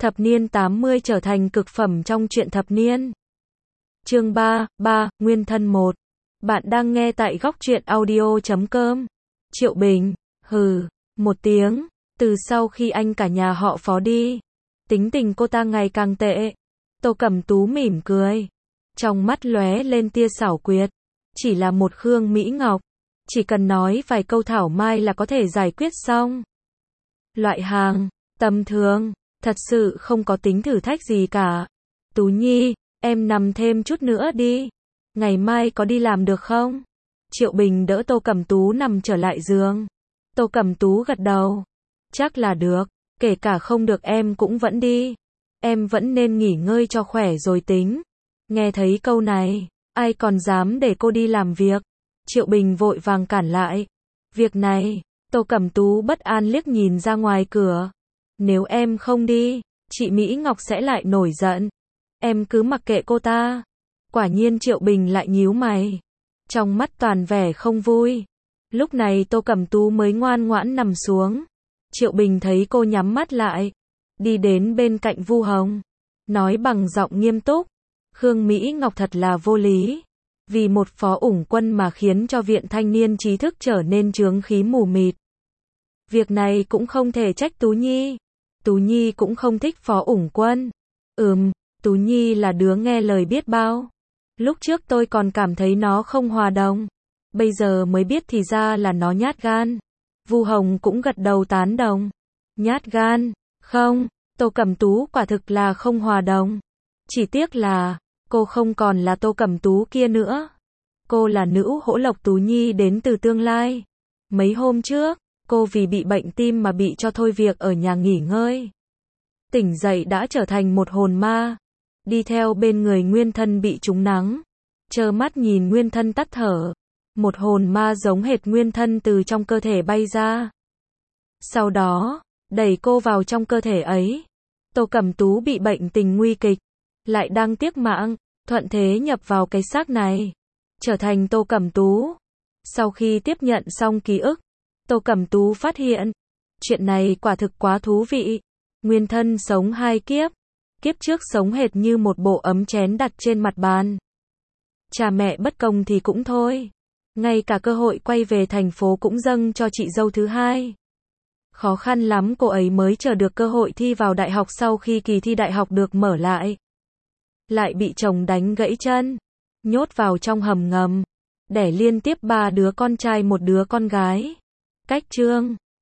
Thập niên 80 trở thành cực phẩm trong truyện thập niên. Chương 3, Nguyên thân 1. Bạn đang nghe tại góc truyện audio.com. Triệu Bình, hừ, một tiếng, từ sau khi anh cả nhà họ Phó đi, tính tình cô ta ngày càng tệ. Tô Cẩm Tú mỉm cười, trong mắt lóe lên tia xảo quyệt, chỉ là một Khương Mỹ Ngọc, chỉ cần nói vài câu thảo mai là có thể giải quyết xong. Loại hàng tầm thường, thật sự không có tính thử thách gì cả. Tú Nhi, em nằm thêm chút nữa đi, ngày mai có đi làm được không? Triệu Bình đỡ Tô Cẩm Tú nằm trở lại giường. Tô Cẩm Tú gật đầu, chắc là được, kể cả không được em cũng vẫn đi. Em vẫn nên nghỉ ngơi cho khỏe rồi tính. Nghe thấy câu này, ai còn dám để cô đi làm việc? Triệu Bình vội vàng cản lại. Việc này, Tô Cẩm Tú bất an liếc nhìn ra ngoài cửa. Nếu em không đi, chị Mỹ Ngọc sẽ lại nổi giận. Em cứ mặc kệ cô ta. Quả nhiên Triệu Bình lại nhíu mày, trong mắt toàn vẻ không vui. Lúc này Tô Cẩm Tú mới ngoan ngoãn nằm xuống. Triệu Bình thấy cô nhắm mắt lại, đi đến bên cạnh Vu Hồng, nói bằng giọng nghiêm túc. Khương Mỹ Ngọc thật là vô lý. Vì một phó ủng quân mà khiến cho viện thanh niên trí thức trở nên chướng khí mù mịt. Việc này cũng không thể trách Tú Nhi. Tú Nhi cũng không thích phó ủng quân. Tú Nhi là đứa nghe lời biết bao. Lúc trước tôi còn cảm thấy nó không hòa đồng, bây giờ mới biết thì ra là nó nhát gan. Vu Hồng cũng gật đầu tán đồng. Nhát gan? Không, Tô Cẩm Tú quả thực là không hòa đồng. Chỉ tiếc là, cô không còn là Tô Cẩm Tú kia nữa. Cô là nữ hỗ lộc Tú Nhi đến từ tương lai. Mấy hôm trước, cô vì bị bệnh tim mà bị cho thôi việc ở nhà nghỉ ngơi. Tỉnh dậy đã trở thành một hồn ma, đi theo bên người nguyên thân bị trúng nắng, trơ mắt nhìn nguyên thân tắt thở. Một hồn ma giống hệt nguyên thân từ trong cơ thể bay ra. Sau đó, đẩy cô vào trong cơ thể ấy. Tô Cẩm Tú bị bệnh tình nguy kịch, lại đang tiếc mạng, thuận thế nhập vào cái xác này, trở thành Tô Cẩm Tú. Sau khi tiếp nhận xong ký ức, Tô Cẩm Tú phát hiện, chuyện này quả thực quá thú vị. Nguyên thân sống 2 kiếp, kiếp trước sống hệt như một bộ ấm chén đặt trên mặt bàn. Cha mẹ bất công thì cũng thôi, ngay cả cơ hội quay về thành phố cũng dâng cho chị dâu thứ hai. Khó khăn lắm cô ấy mới chờ được cơ hội thi vào đại học sau khi kỳ thi đại học được mở lại. Lại bị chồng đánh gãy chân, nhốt vào trong hầm ngầm, đẻ liên tiếp 3 đứa con trai 1 đứa con gái. Cách chương